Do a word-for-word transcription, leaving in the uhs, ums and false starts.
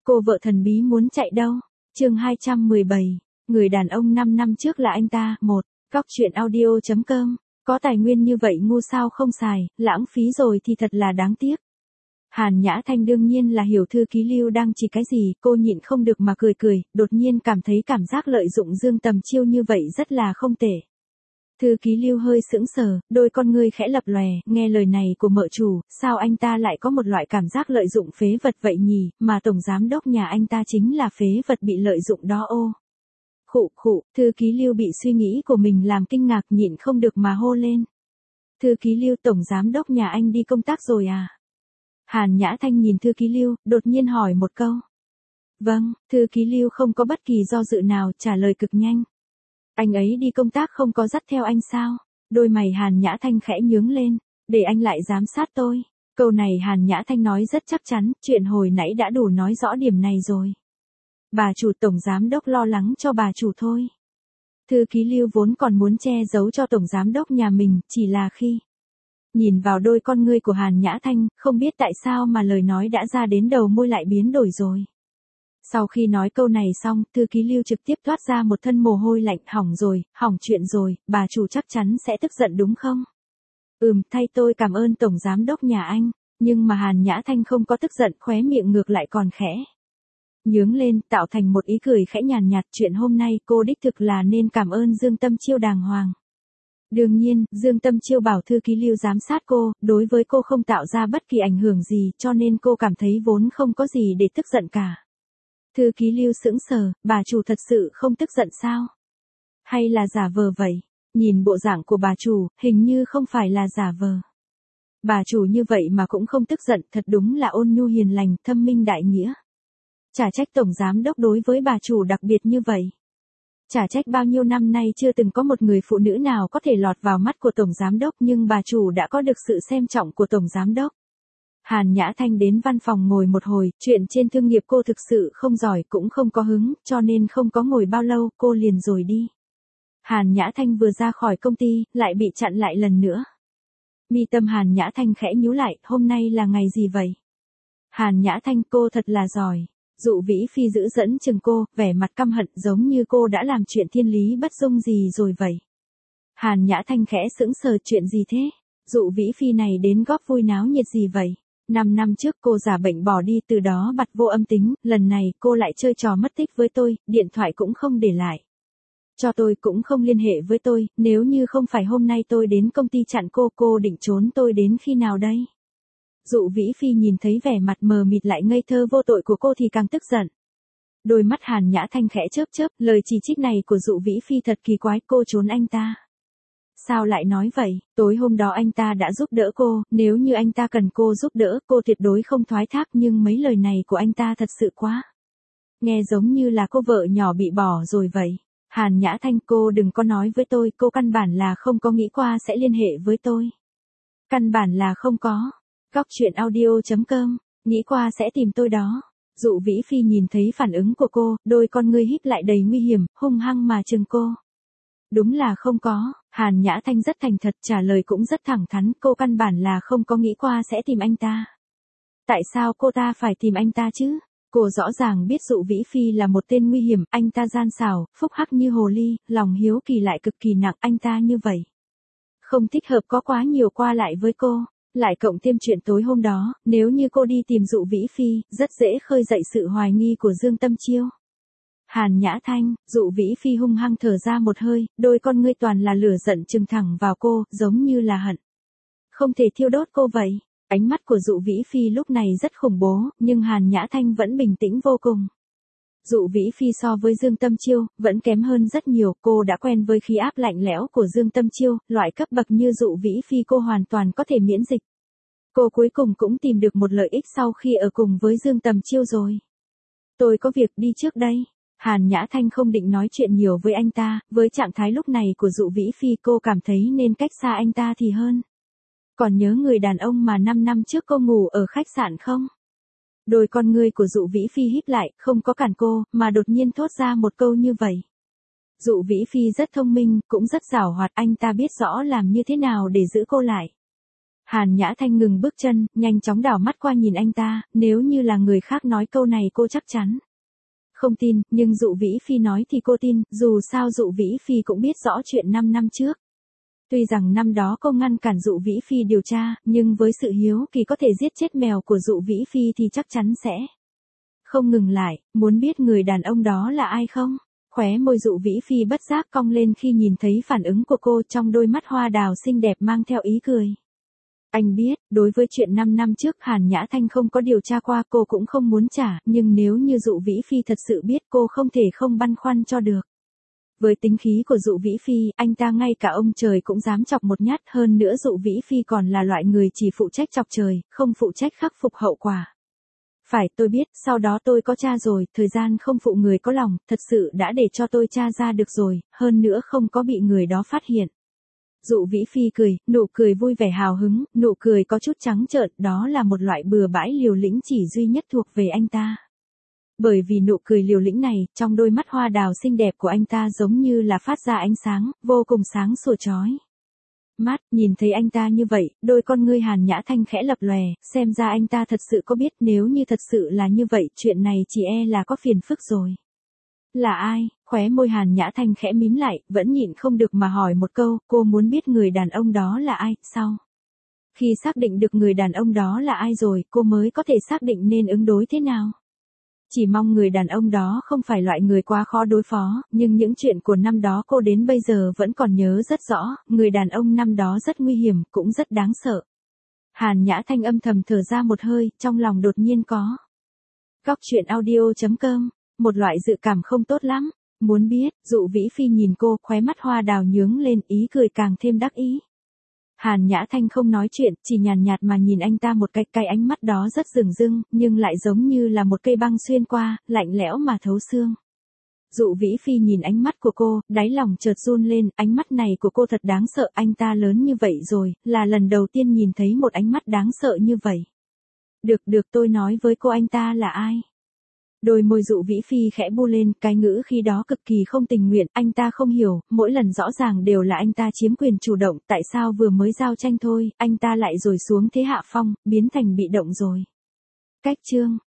Cô vợ thần bí muốn chạy đâu? Chương hai trăm mười bảy, người đàn ông năm năm trước là anh ta. Một, Cóc truyện audio chấm com. Có tài nguyên như vậy ngu sao không xài, lãng phí rồi thì thật là đáng tiếc. Hàn Nhã Thanh đương nhiên là hiểu thư ký Lưu đang chỉ cái gì, cô nhịn không được mà cười cười, đột nhiên cảm thấy cảm giác lợi dụng Dương Tầm Chiêu như vậy rất là không tệ. Thư ký Lưu hơi sững sờ, đôi con ngươi khẽ lập lòe, nghe lời này của mợ chủ, sao anh ta lại có một loại cảm giác lợi dụng phế vật vậy nhỉ, mà tổng giám đốc nhà anh ta chính là phế vật bị lợi dụng đó ô. Khụ khụ, thư ký Lưu bị suy nghĩ của mình làm kinh ngạc nhịn không được mà hô lên. Thư ký Lưu, tổng giám đốc nhà anh đi công tác rồi à? Hàn Nhã Thanh nhìn thư ký Lưu, đột nhiên hỏi một câu. Vâng, thư ký Lưu không có bất kỳ do dự nào, trả lời cực nhanh. Anh ấy đi công tác không có dắt theo anh sao? Đôi mày Hàn Nhã Thanh khẽ nhướng lên, để anh lại giám sát tôi. Câu này Hàn Nhã Thanh nói rất chắc chắn, chuyện hồi nãy đã đủ nói rõ điểm này rồi. Bà chủ, tổng giám đốc lo lắng cho bà chủ thôi. Thư ký Lưu vốn còn muốn che giấu cho tổng giám đốc nhà mình, chỉ là khi nhìn vào đôi con ngươi của Hàn Nhã Thanh, không biết tại sao mà lời nói đã ra đến đầu môi lại biến đổi rồi. Sau khi nói câu này xong, thư ký Lưu trực tiếp thoát ra một thân mồ hôi lạnh. Hỏng rồi, hỏng chuyện rồi, bà chủ chắc chắn sẽ tức giận đúng không? Ừm, thay tôi cảm ơn tổng giám đốc nhà anh, nhưng mà Hàn Nhã Thanh không có tức giận, khóe miệng ngược lại còn khẽ nhướng lên, tạo thành một ý cười khẽ nhàn nhạt. Chuyện hôm nay cô đích thực là nên cảm ơn Dương Tâm Chiêu đàng hoàng. Đương nhiên, Dương Tâm Chiêu bảo thư ký Lưu giám sát cô, đối với cô không tạo ra bất kỳ ảnh hưởng gì, cho nên cô cảm thấy vốn không có gì để tức giận cả. Thư ký Lưu sững sờ, bà chủ thật sự không tức giận sao? Hay là giả vờ vậy? Nhìn bộ dạng của bà chủ, hình như không phải là giả vờ. Bà chủ như vậy mà cũng không tức giận, thật đúng là ôn nhu hiền lành, thâm minh đại nghĩa. Chả trách tổng giám đốc đối với bà chủ đặc biệt như vậy. Chả trách bao nhiêu năm nay chưa từng có một người phụ nữ nào có thể lọt vào mắt của tổng giám đốc, nhưng bà chủ đã có được sự xem trọng của tổng giám đốc. Hàn Nhã Thanh đến văn phòng ngồi một hồi, chuyện trên thương nghiệp cô thực sự không giỏi cũng không có hứng, cho nên không có ngồi bao lâu, cô liền rồi đi. Hàn Nhã Thanh vừa ra khỏi công ty, lại bị chặn lại lần nữa. Mi tâm Hàn Nhã Thanh khẽ nhíu lại, hôm nay là ngày gì vậy? Hàn Nhã Thanh, cô thật là giỏi. Dụ Vĩ Phi giữ dẫn chừng cô, vẻ mặt căm hận giống như cô đã làm chuyện thiên lý bất dung gì rồi vậy. Hàn Nhã Thanh khẽ sững sờ, chuyện gì thế? Dụ Vĩ Phi này đến góp vui náo nhiệt gì vậy? Năm năm trước cô giả bệnh bỏ đi, từ đó bặt vô âm tính, lần này cô lại chơi trò mất tích với tôi, điện thoại cũng không để lại. Cho tôi cũng không liên hệ với tôi, nếu như không phải hôm nay tôi đến công ty chặn cô, cô định trốn tôi đến khi nào đây? Dụ Vĩ Phi nhìn thấy vẻ mặt mờ mịt lại ngây thơ vô tội của cô thì càng tức giận. Đôi mắt Hàn Nhã Thanh khẽ chớp chớp, lời chỉ trích này của Dụ Vĩ Phi thật kỳ quái, cô trốn anh ta. Sao lại nói vậy, tối hôm đó anh ta đã giúp đỡ cô, nếu như anh ta cần cô giúp đỡ, cô tuyệt đối không thoái thác, nhưng mấy lời này của anh ta thật sự quá. Nghe giống như là cô vợ nhỏ bị bỏ rồi vậy. Hàn Nhã Thanh, cô đừng có nói với tôi, cô căn bản là không có nghĩ qua sẽ liên hệ với tôi. Căn bản là không có. Cóc truyện audio chấm com, nghĩ qua sẽ tìm tôi đó. Dụ Vĩ Phi nhìn thấy phản ứng của cô, đôi con ngươi híp lại đầy nguy hiểm, hung hăng mà trừng cô. Đúng là không có, Hàn Nhã Thanh rất thành thật, trả lời cũng rất thẳng thắn, cô căn bản là không có nghĩ qua sẽ tìm anh ta. Tại sao cô ta phải tìm anh ta chứ? Cô rõ ràng biết Dụ Vĩ Phi là một tên nguy hiểm, anh ta gian xảo, phúc hắc như hồ ly, lòng hiếu kỳ lại cực kỳ nặng, anh ta như vậy. Không thích hợp có quá nhiều qua lại với cô. Lại cộng thêm chuyện tối hôm đó, nếu như cô đi tìm Dụ Vĩ Phi, rất dễ khơi dậy sự hoài nghi của Dương Tâm Chiêu. Hàn Nhã Thanh, Dụ Vĩ Phi hung hăng thở ra một hơi, đôi con ngươi toàn là lửa giận trừng thẳng vào cô, giống như là hận. Không thể thiêu đốt cô vậy. Ánh mắt của Dụ Vĩ Phi lúc này rất khủng bố, nhưng Hàn Nhã Thanh vẫn bình tĩnh vô cùng. Dụ Vĩ Phi so với Dương Tâm Chiêu, vẫn kém hơn rất nhiều, cô đã quen với khí áp lạnh lẽo của Dương Tâm Chiêu, loại cấp bậc như Dụ Vĩ Phi cô hoàn toàn có thể miễn dịch. Cô cuối cùng cũng tìm được một lợi ích sau khi ở cùng với Dương Tâm Chiêu rồi. Tôi có việc đi trước đây. Hàn Nhã Thanh không định nói chuyện nhiều với anh ta, với trạng thái lúc này của Dụ Vĩ Phi cô cảm thấy nên cách xa anh ta thì hơn. Còn nhớ người đàn ông mà năm năm trước cô ngủ ở khách sạn không? Đôi con ngươi của Dụ Vĩ Phi híp lại, không có cản cô, mà đột nhiên thốt ra một câu như vậy. Dụ Vĩ Phi rất thông minh, cũng rất giảo hoạt, anh ta biết rõ làm như thế nào để giữ cô lại. Hàn Nhã Thanh ngừng bước chân, nhanh chóng đảo mắt qua nhìn anh ta, nếu như là người khác nói câu này cô chắc chắn không tin, nhưng Dụ Vĩ Phi nói thì cô tin, dù sao Dụ Vĩ Phi cũng biết rõ chuyện năm năm trước. Tuy rằng năm đó cô ngăn cản Dụ Vĩ Phi điều tra, nhưng với sự hiếu kỳ có thể giết chết mèo của Dụ Vĩ Phi thì chắc chắn sẽ không ngừng lại, muốn biết người đàn ông đó là ai không? Khóe môi Dụ Vĩ Phi bất giác cong lên khi nhìn thấy phản ứng của cô, trong đôi mắt hoa đào xinh đẹp mang theo ý cười. Anh biết, đối với chuyện năm năm trước Hàn Nhã Thanh không có điều tra qua, cô cũng không muốn trả, nhưng nếu như Dụ Vĩ Phi thật sự biết, cô không thể không băn khoăn cho được. Với tính khí của Dụ Vĩ Phi, anh ta ngay cả ông trời cũng dám chọc một nhát, hơn nữa Dụ Vĩ Phi còn là loại người chỉ phụ trách chọc trời, không phụ trách khắc phục hậu quả. Phải, tôi biết, sau đó tôi có tra rồi, thời gian không phụ người có lòng, thật sự đã để cho tôi tra ra được rồi, hơn nữa không có bị người đó phát hiện. Dụ Vĩ Phi cười, nụ cười vui vẻ hào hứng, nụ cười có chút trắng trợn, đó là một loại bừa bãi liều lĩnh chỉ duy nhất thuộc về anh ta. Bởi vì nụ cười liều lĩnh này, trong đôi mắt hoa đào xinh đẹp của anh ta giống như là phát ra ánh sáng, vô cùng sáng sủa chói mắt, nhìn thấy anh ta như vậy, đôi con ngươi Hàn Nhã Thanh khẽ lập lòe, xem ra anh ta thật sự có biết, nếu như thật sự là như vậy, chuyện này chỉ e là có phiền phức rồi. Là ai? Khóe môi Hàn Nhã Thanh khẽ mím lại, vẫn nhịn không được mà hỏi một câu, cô muốn biết người đàn ông đó là ai, sao? Khi xác định được người đàn ông đó là ai rồi, cô mới có thể xác định nên ứng đối thế nào. Chỉ mong người đàn ông đó không phải loại người quá khó đối phó, nhưng những chuyện của năm đó cô đến bây giờ vẫn còn nhớ rất rõ, người đàn ông năm đó rất nguy hiểm, cũng rất đáng sợ. Hàn Nhã Thanh âm thầm thở ra một hơi, trong lòng đột nhiên có. Góc truyện audio chấm com, một loại dự cảm không tốt lắm. Muốn biết, Dụ Vĩ Phi nhìn cô, khóe mắt hoa đào nhướng lên, ý cười càng thêm đắc ý. Hàn Nhã Thanh không nói chuyện, chỉ nhàn nhạt mà nhìn anh ta một cái, cái ánh mắt đó rất dửng dưng, nhưng lại giống như là một cây băng xuyên qua, lạnh lẽo mà thấu xương. Dụ Vĩ Phi nhìn ánh mắt của cô, đáy lòng chợt run lên, ánh mắt này của cô thật đáng sợ, anh ta lớn như vậy rồi, là lần đầu tiên nhìn thấy một ánh mắt đáng sợ như vậy. Được được, tôi nói với cô anh ta là ai? Đôi môi Dụ Vĩ Phi khẽ bu lên, cái ngữ khi đó cực kỳ không tình nguyện, anh ta không hiểu, mỗi lần rõ ràng đều là anh ta chiếm quyền chủ động, tại sao vừa mới giao tranh thôi, anh ta lại rồi xuống thế hạ phong, biến thành bị động rồi. Cách chương